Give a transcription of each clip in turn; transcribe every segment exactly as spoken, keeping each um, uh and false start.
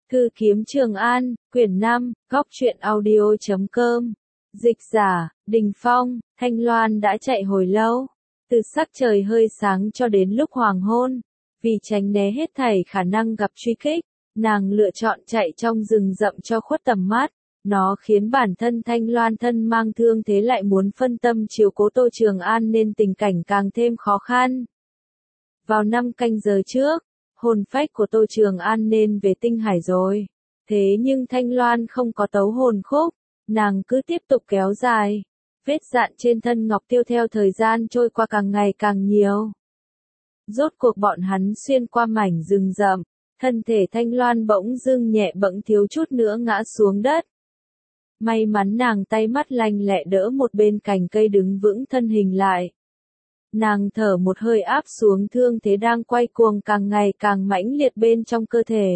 Thư kiếm Trường An, quyển năm, góc truyện audio chấm com. Dịch giả, Đình Phong. Thanh Loan đã chạy hồi lâu, từ sắc trời hơi sáng cho đến lúc hoàng hôn. Vì tránh né hết thảy khả năng gặp truy kích, nàng lựa chọn chạy trong rừng rậm cho khuất tầm mắt. Nó khiến bản thân Thanh Loan thân mang thương thế lại muốn phân tâm chiếu cố Tô Trường An nên tình cảnh càng thêm khó khăn. Vào năm canh giờ trước, hồn phách của Tô Trường An nên về Tinh Hải rồi. Thế nhưng Thanh Loan không có tấu hồn khúc, nàng cứ tiếp tục kéo dài. Vết dạn trên thân Ngọc Tiêu theo thời gian trôi qua càng ngày càng nhiều. Rốt cuộc bọn hắn xuyên qua mảnh rừng rậm, thân thể Thanh Loan bỗng dưng nhẹ bẫng thiếu chút nữa ngã xuống đất. May mắn nàng tay mắt lanh lẹ đỡ một bên cành cây đứng vững thân hình lại. Nàng thở một hơi áp xuống thương thế đang quay cuồng càng ngày càng mãnh liệt bên trong cơ thể.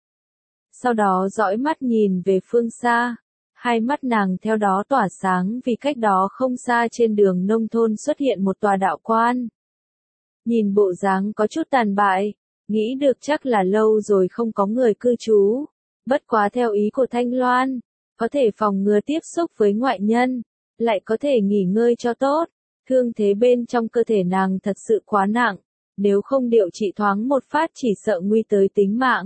Sau đó dõi mắt nhìn về phương xa, hai mắt nàng theo đó tỏa sáng vì cách đó không xa trên đường nông thôn xuất hiện một tòa đạo quan. Nhìn bộ dáng có chút tàn bại, nghĩ được chắc là lâu rồi không có người cư trú. Bất quá theo ý của Thanh Loan, có thể phòng ngừa tiếp xúc với ngoại nhân, lại có thể nghỉ ngơi cho tốt. Thương thế bên trong cơ thể nàng thật sự quá nặng, nếu không điều trị thoáng một phát chỉ sợ nguy tới tính mạng.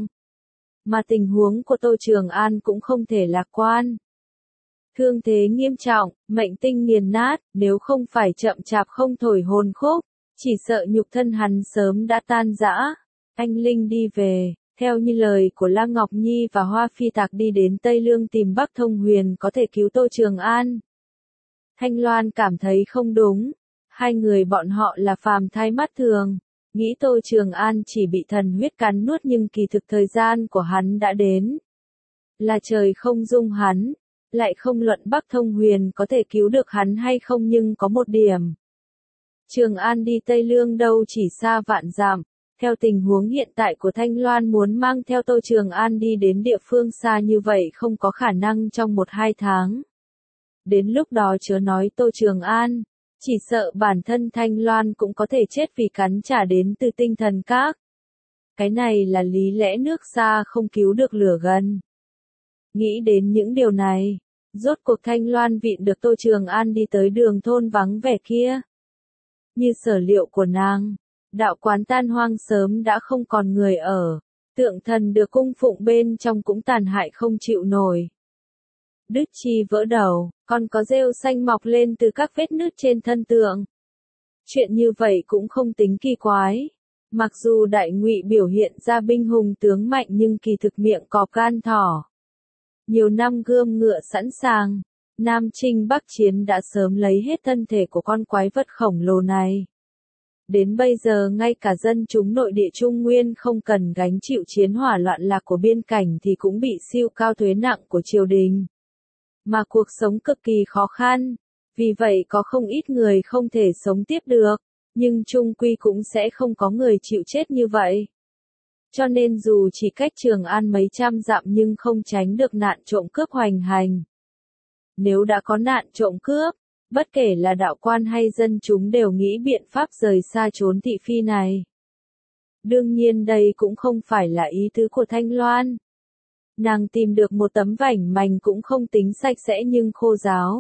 Mà tình huống của Tô Trường An cũng không thể lạc quan. Thương thế nghiêm trọng, mệnh tinh nghiền nát, nếu không phải chậm chạp không thổi hồn khúc, chỉ sợ nhục thân hắn sớm đã tan rã. Anh Linh đi về, theo như lời của La Ngọc Nhi và Hoa Phi Tạc đi đến Tây Lương tìm Bắc Thông Huyền có thể cứu Tô Trường An. Thanh Loan cảm thấy không đúng, hai người bọn họ là phàm thai mắt thường, nghĩ Tô Trường An chỉ bị thần huyết cắn nuốt nhưng kỳ thực thời gian của hắn đã đến. Là trời không dung hắn, lại không luận Bắc Thông Huyền có thể cứu được hắn hay không nhưng có một điểm. Trường An đi Tây Lương đâu chỉ xa vạn dặm, theo tình huống hiện tại của Thanh Loan muốn mang theo Tô Trường An đi đến địa phương xa như vậy không có khả năng trong một hai tháng. Đến lúc đó chớ nói Tô Trường An, chỉ sợ bản thân Thanh Loan cũng có thể chết vì cắn trả đến từ tinh thần các. Cái này là lý lẽ nước xa không cứu được lửa gần. Nghĩ đến những điều này, rốt cuộc Thanh Loan vịn được Tô Trường An đi tới đường thôn vắng vẻ kia. Như sở liệu của nàng, đạo quán tan hoang sớm đã không còn người ở, tượng thần được cung phụng bên trong cũng tàn hại không chịu nổi. Đứt chi vỡ đầu, còn có rêu xanh mọc lên từ các vết nứt trên thân tượng. Chuyện như vậy cũng không tính kỳ quái. Mặc dù Đại Ngụy biểu hiện ra binh hùng tướng mạnh nhưng kỳ thực miệng cọp gan thỏ. Nhiều năm gươm ngựa sẵn sàng, Nam Chinh Bắc Chiến đã sớm lấy hết thân thể của con quái vật khổng lồ này. Đến bây giờ ngay cả dân chúng nội địa Trung Nguyên không cần gánh chịu chiến hỏa loạn lạc của biên cảnh thì cũng bị siêu cao thuế nặng của triều đình. Mà cuộc sống cực kỳ khó khăn, vì vậy có không ít người không thể sống tiếp được, nhưng chung quy cũng sẽ không có người chịu chết như vậy. Cho nên dù chỉ cách Trường An mấy trăm dặm nhưng không tránh được nạn trộm cướp hoành hành. Nếu đã có nạn trộm cướp, bất kể là đạo quan hay dân chúng đều nghĩ biện pháp rời xa chốn thị phi này. Đương nhiên đây cũng không phải là ý tứ của Thanh Loan. Nàng tìm được một tấm vảnh mành cũng không tính sạch sẽ nhưng khô ráo.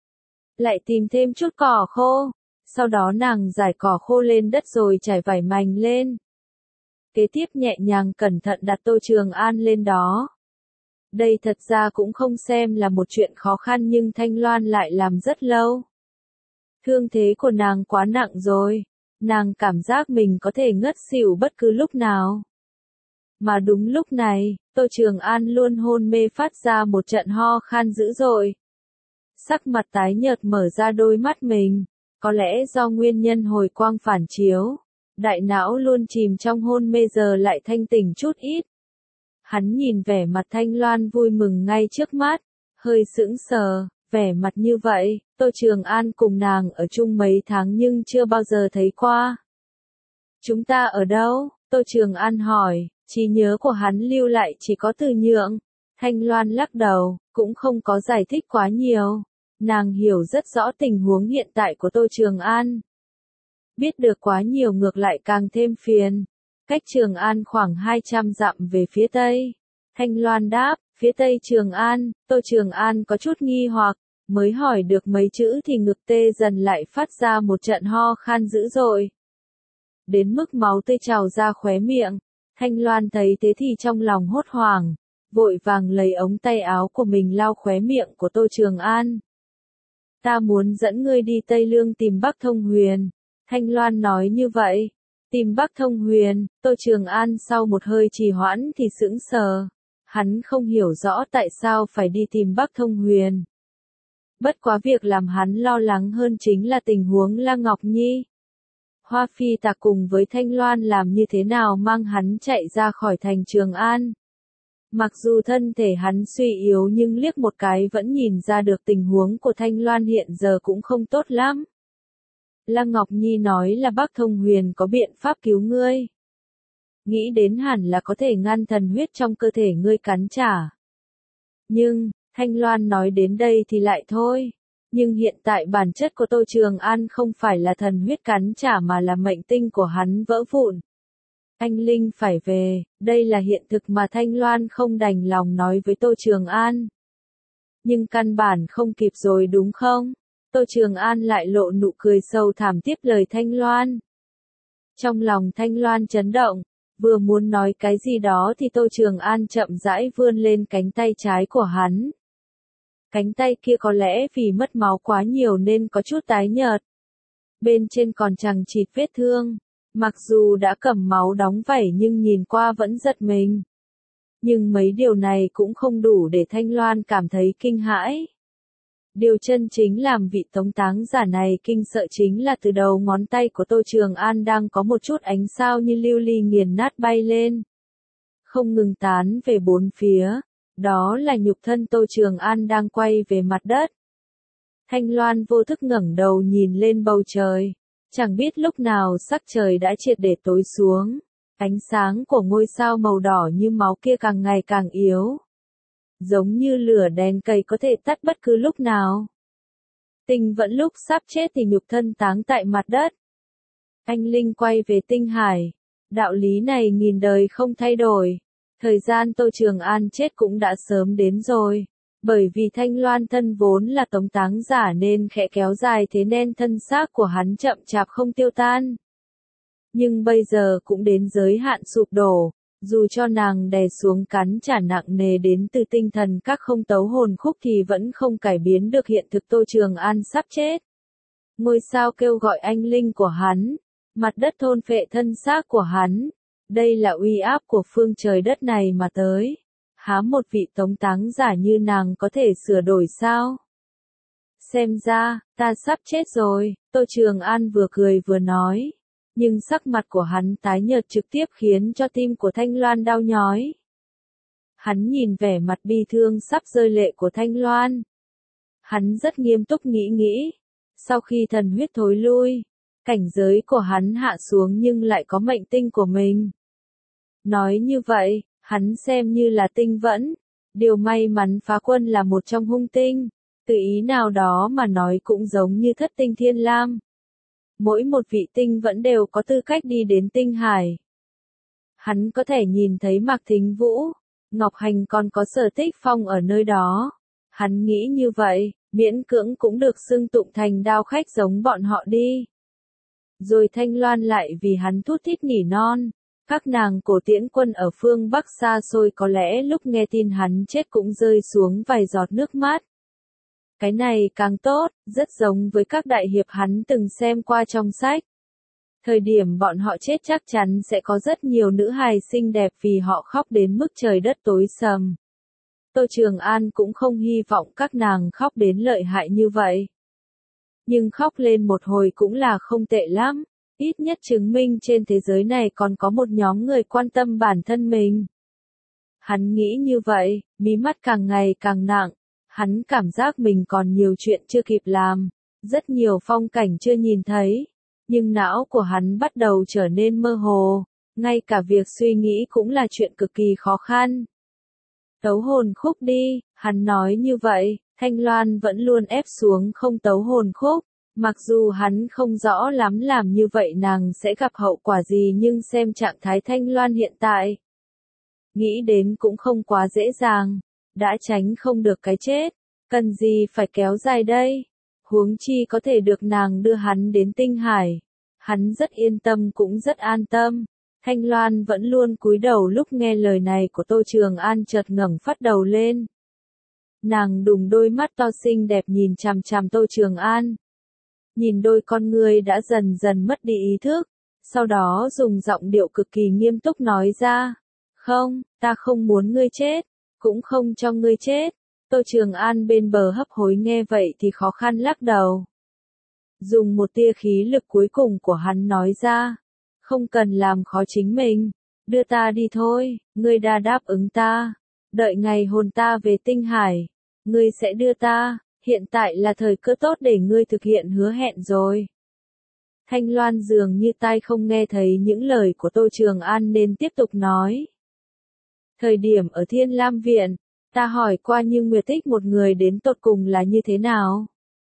Lại tìm thêm chút cỏ khô, sau đó nàng rải cỏ khô lên đất rồi trải vải mành lên. Kế tiếp nhẹ nhàng cẩn thận đặt Tô Trường An lên đó. Đây thật ra cũng không xem là một chuyện khó khăn nhưng Thanh Loan lại làm rất lâu. Thương thế của nàng quá nặng rồi, nàng cảm giác mình có thể ngất xỉu bất cứ lúc nào. Mà đúng lúc này, Tô Trường An luôn hôn mê phát ra một trận ho khan dữ dội. Sắc mặt tái nhợt mở ra đôi mắt mình, có lẽ do nguyên nhân hồi quang phản chiếu. Đại não luôn chìm trong hôn mê giờ lại thanh tỉnh chút ít. Hắn nhìn vẻ mặt Thanh Loan vui mừng ngay trước mắt, hơi sững sờ, vẻ mặt như vậy, Tô Trường An cùng nàng ở chung mấy tháng nhưng chưa bao giờ thấy qua. Chúng ta ở đâu? Tô Trường An hỏi, trí nhớ của hắn lưu lại chỉ có từ nhượng. Thanh Loan lắc đầu, cũng không có giải thích quá nhiều. Nàng hiểu rất rõ tình huống hiện tại của Tô Trường An. Biết được quá nhiều ngược lại càng thêm phiền. Cách Trường An khoảng hai trăm dặm về phía tây, Thanh Loan đáp, phía Tây Trường An. Tô Trường An có chút nghi hoặc, mới hỏi được mấy chữ thì ngực tê dần lại phát ra một trận ho khan dữ dội. Đến mức máu tươi trào ra khóe miệng. Thanh Loan thấy thế thì trong lòng hốt hoảng, vội vàng lấy ống tay áo của mình lau khóe miệng của Tô Trường An. Ta muốn dẫn ngươi đi Tây Lương tìm Bắc Thông Huyền. Thanh Loan nói như vậy. Tìm Bắc Thông Huyền. Tô Trường An sau một hơi trì hoãn thì sững sờ. Hắn không hiểu rõ tại sao phải đi tìm Bắc Thông Huyền. Bất quá việc làm hắn lo lắng hơn chính là tình huống La Ngọc Nhi. Hoa Phi Tạc cùng với Thanh Loan làm như thế nào mang hắn chạy ra khỏi thành Trường An. Mặc dù thân thể hắn suy yếu nhưng liếc một cái vẫn nhìn ra được tình huống của Thanh Loan hiện giờ cũng không tốt lắm. La Ngọc Nhi nói là Bắc Thông Huyền có biện pháp cứu ngươi. Nghĩ đến hẳn là có thể ngăn thần huyết trong cơ thể ngươi cắn trả. Nhưng, Thanh Loan nói đến đây thì lại thôi. Nhưng hiện tại bản chất của Tô Trường An không phải là thần huyết cắn trả mà là mệnh tinh của hắn vỡ vụn. Anh Linh phải về, đây là hiện thực mà Thanh Loan không đành lòng nói với Tô Trường An. Nhưng căn bản không kịp rồi đúng không? Tô Trường An lại lộ nụ cười sâu thẳm tiếp lời Thanh Loan. Trong lòng Thanh Loan chấn động, vừa muốn nói cái gì đó thì Tô Trường An chậm rãi vươn lên cánh tay trái của hắn. Cánh tay kia có lẽ vì mất máu quá nhiều nên có chút tái nhợt. Bên trên còn chằng chịt vết thương. Mặc dù đã cầm máu đóng vảy nhưng nhìn qua vẫn giật mình. Nhưng mấy điều này cũng không đủ để Thanh Loan cảm thấy kinh hãi. Điều chân chính làm vị tống táng giả này kinh sợ chính là từ đầu ngón tay của Tô Trường An đang có một chút ánh sao như lưu ly nghiền nát bay lên. Không ngừng tán về bốn phía. Đó là nhục thân Tô Trường An đang quay về mặt đất. Thanh Loan vô thức ngẩng đầu nhìn lên bầu trời. Chẳng biết lúc nào sắc trời đã triệt để tối xuống. Ánh sáng của ngôi sao màu đỏ như máu kia càng ngày càng yếu. Giống như lửa đèn cầy có thể tắt bất cứ lúc nào. Tinh vẫn lúc sắp chết thì nhục thân táng tại mặt đất. Anh Linh quay về tinh hải. Đạo lý này nghìn đời không thay đổi. Thời gian Tô Trường An chết cũng đã sớm đến rồi. Bởi vì Thanh Loan thân vốn là tống táng giả nên khẽ kéo dài thế nên thân xác của hắn chậm chạp không tiêu tan. Nhưng bây giờ cũng đến giới hạn sụp đổ, dù cho nàng đè xuống cắn trả nặng nề đến từ tinh thần các không tấu hồn khúc thì vẫn không cải biến được hiện thực Tô Trường An sắp chết. Ngôi sao kêu gọi anh linh của hắn, mặt đất thôn phệ thân xác của hắn, đây là uy áp của phương trời đất này mà tới. Há một vị tống táng giả như nàng có thể sửa đổi sao? Xem ra, ta sắp chết rồi, Tô Trường An vừa cười vừa nói. Nhưng sắc mặt của hắn tái nhợt trực tiếp khiến cho tim của Thanh Loan đau nhói. Hắn nhìn vẻ mặt bi thương sắp rơi lệ của Thanh Loan. Hắn rất nghiêm túc nghĩ nghĩ. Sau khi thần huyết thối lui, cảnh giới của hắn hạ xuống nhưng lại có mệnh tinh của mình. Nói như vậy, hắn xem như là tinh vẫn. Điều may mắn phá quân là một trong hung tinh. Từ ý nào đó mà nói cũng giống như thất tinh thiên lam. Mỗi một vị tinh vẫn đều có tư cách đi đến tinh hải. Hắn có thể nhìn thấy Mạc Thính Vũ, Ngọc Hành còn có Sở Tích Phong ở nơi đó. Hắn nghĩ như vậy, miễn cưỡng cũng được xưng tụng thành đao khách giống bọn họ đi. Rồi Thanh Loan lại vì hắn thút thít nỉ non. Các nàng cổ tiễn quân ở phương Bắc xa xôi có lẽ lúc nghe tin hắn chết cũng rơi xuống vài giọt nước mắt. Cái này càng tốt, rất giống với các đại hiệp hắn từng xem qua trong sách. Thời điểm bọn họ chết chắc chắn sẽ có rất nhiều nữ hài xinh đẹp vì họ khóc đến mức trời đất tối sầm. Tô Trường An cũng không hy vọng các nàng khóc đến lợi hại như vậy. Nhưng khóc lên một hồi cũng là không tệ lắm. Ít nhất chứng minh trên thế giới này còn có một nhóm người quan tâm bản thân mình. Hắn nghĩ như vậy, mí mắt càng ngày càng nặng. Hắn cảm giác mình còn nhiều chuyện chưa kịp làm. Rất nhiều phong cảnh chưa nhìn thấy. Nhưng não của hắn bắt đầu trở nên mơ hồ. Ngay cả việc suy nghĩ cũng là chuyện cực kỳ khó khăn. Tấu hồn khúc đi, hắn nói như vậy. Thanh Loan vẫn luôn ép xuống không tấu hồn khúc. Mặc dù hắn không rõ lắm làm như vậy nàng sẽ gặp hậu quả gì nhưng xem trạng thái Thanh Loan hiện tại. nghĩ đến cũng không quá dễ dàng, đã tránh không được cái chết, cần gì phải kéo dài đây, huống chi có thể được nàng đưa hắn đến tinh hải, hắn rất yên tâm cũng rất an tâm. Thanh Loan vẫn luôn cúi đầu lúc nghe lời này của Tô Trường An chợt ngẩng phát đầu lên. Nàng đùng đôi mắt to xinh đẹp nhìn chằm chằm Tô Trường An. Nhìn đôi con ngươi đã dần dần mất đi ý thức, sau đó dùng giọng điệu cực kỳ nghiêm túc nói ra. Không, ta không muốn ngươi chết, cũng không cho ngươi chết. Tô Trường An bên bờ hấp hối nghe vậy thì khó khăn lắc đầu. Dùng một tia khí lực cuối cùng của hắn nói ra. Không cần làm khó chính mình, đưa ta đi thôi, ngươi đã đáp ứng ta, đợi ngày hồn ta về tinh hải, ngươi sẽ đưa ta, hiện tại là thời cơ tốt để ngươi thực hiện hứa hẹn rồi. Thanh Loan dường như tai không nghe thấy những lời của Tô Trường An nên tiếp tục nói. Thời điểm ở Thiên Lam Viện, ta hỏi qua Như Nguyệt thích một người đến tột cùng là như thế nào.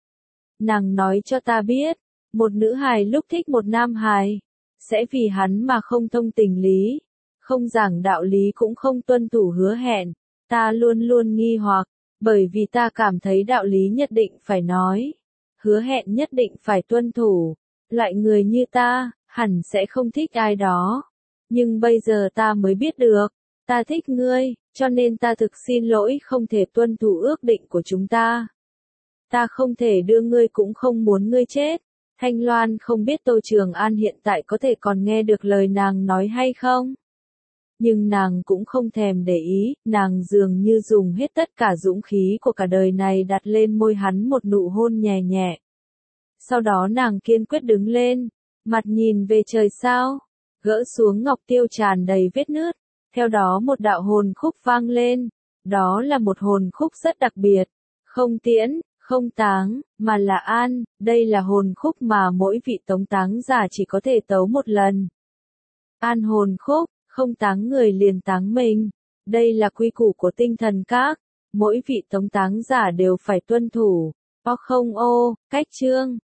Nàng nói cho ta biết, một nữ hài lúc thích một nam hài, sẽ vì hắn mà không thông tình lý, không giảng đạo lý cũng không tuân thủ hứa hẹn. Ta luôn luôn nghi hoặc, bởi vì ta cảm thấy đạo lý nhất định phải nói, hứa hẹn nhất định phải tuân thủ. Loại người như ta, hẳn sẽ không thích ai đó. Nhưng bây giờ ta mới biết được, ta thích ngươi, cho nên ta thực xin lỗi không thể tuân thủ ước định của chúng ta. Ta không thể đưa ngươi cũng không muốn ngươi chết. Thanh Loan không biết Tô Trường An hiện tại có thể còn nghe được lời nàng nói hay không. Nhưng nàng cũng không thèm để ý, nàng dường như dùng hết tất cả dũng khí của cả đời này đặt lên môi hắn một nụ hôn nhẹ nhẹ. Sau đó nàng kiên quyết đứng lên, mặt nhìn về trời sao, gỡ xuống ngọc tiêu tràn đầy vết nứt, theo đó một đạo hồn khúc vang lên, đó là một hồn khúc rất đặc biệt, không tiễn, không táng, mà là an, đây là hồn khúc mà mỗi vị tống táng giả chỉ có thể tấu một lần. An hồn khúc, không táng người liền táng mình, đây là quy củ của tinh thần các, mỗi vị tống táng giả đều phải tuân thủ. O không ô, cách chương.